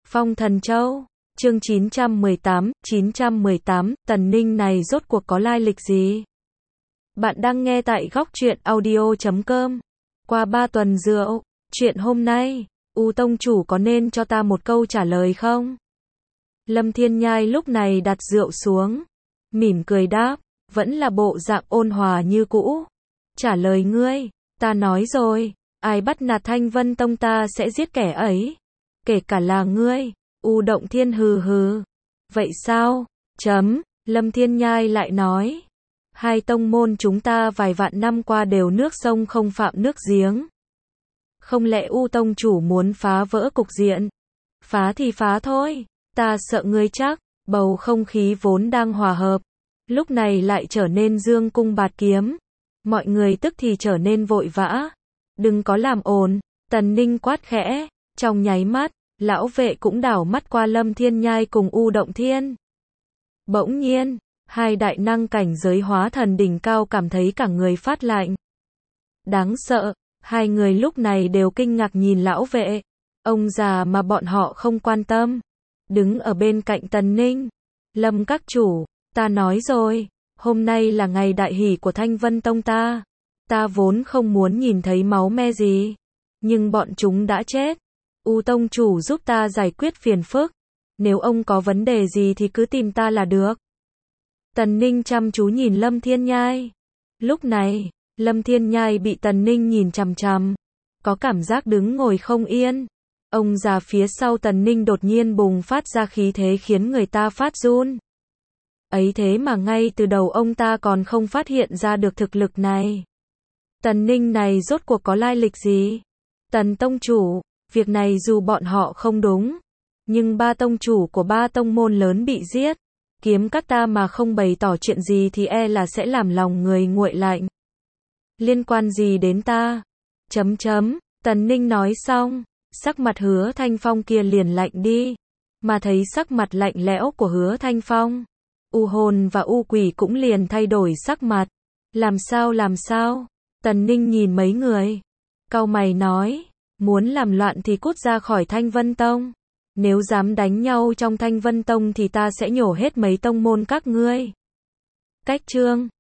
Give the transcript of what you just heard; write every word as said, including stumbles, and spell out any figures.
Phong Thần Châu, chương chín trăm mười tám, chín trăm mười tám, Tần Ninh này rốt cuộc có lai lịch gì? Bạn đang nghe tại góc truyện audio chấm com. Qua ba tuần rượu, chuyện hôm nay, U Tông chủ có nên cho ta một câu trả lời không? Lâm Thiên Nhai lúc này đặt rượu xuống, mỉm cười đáp, vẫn là bộ dạng ôn hòa như cũ. Trả lời ngươi, ta nói rồi, ai bắt nạt Thanh Vân Tông ta sẽ giết kẻ ấy. Kể cả là ngươi. U Động Thiên hừ hừ. Vậy sao? Chấm, Lâm Thiên Nhai lại nói. Hai tông môn chúng ta vài vạn năm qua đều nước sông không phạm nước giếng. Không lẽ U Tông chủ muốn phá vỡ cục diện? Phá thì phá thôi, ta sợ ngươi chắc. Bầu không khí vốn đang hòa hợp, lúc này lại trở nên dương cung bạt kiếm. Mọi người tức thì trở nên vội vã. Đừng có làm ồn, Tần Ninh quát khẽ. Trong nháy mắt, lão vệ cũng đảo mắt qua Lâm Thiên Nhai cùng U Động Thiên. Bỗng nhiên, hai đại năng cảnh giới hóa thần đỉnh cao cảm thấy cả người phát lạnh. Đáng sợ, hai người lúc này đều kinh ngạc nhìn lão vệ. Ông già mà bọn họ không quan tâm. Đứng ở bên cạnh Tần Ninh. Lâm các chủ, ta nói rồi, hôm nay là ngày đại hỷ của Thanh Vân Tông ta. Ta vốn không muốn nhìn thấy máu me gì. Nhưng bọn chúng đã chết. U Tông chủ giúp ta giải quyết phiền phức. Nếu ông có vấn đề gì thì cứ tìm ta là được. Tần Ninh chăm chú nhìn Lâm Thiên Nhai. Lúc này, Lâm Thiên Nhai bị Tần Ninh nhìn chằm chằm. Có cảm giác đứng ngồi không yên. Ông già phía sau Tần Ninh đột nhiên bùng phát ra khí thế khiến người ta phát run. Ấy thế mà ngay từ đầu ông ta còn không phát hiện ra được thực lực này. Tần Ninh này rốt cuộc có lai lịch gì? Tần Tông chủ, việc này dù bọn họ không đúng, nhưng ba tông chủ của ba tông môn lớn bị giết, kiếm các ta mà không bày tỏ chuyện gì thì e là sẽ làm lòng người nguội lạnh. Liên quan gì đến ta? Chấm chấm, Tần Ninh nói xong, sắc mặt Hứa Thanh Phong kia liền lạnh đi, mà thấy sắc mặt lạnh lẽo của Hứa Thanh Phong, U Hồn và U Quỷ cũng liền thay đổi sắc mặt. Làm sao làm sao? Tần Ninh nhìn mấy người, cau mày nói, muốn làm loạn thì cút ra khỏi Thanh Vân Tông. Nếu dám đánh nhau trong Thanh Vân Tông thì ta sẽ nhổ hết mấy tông môn các ngươi. Cách chương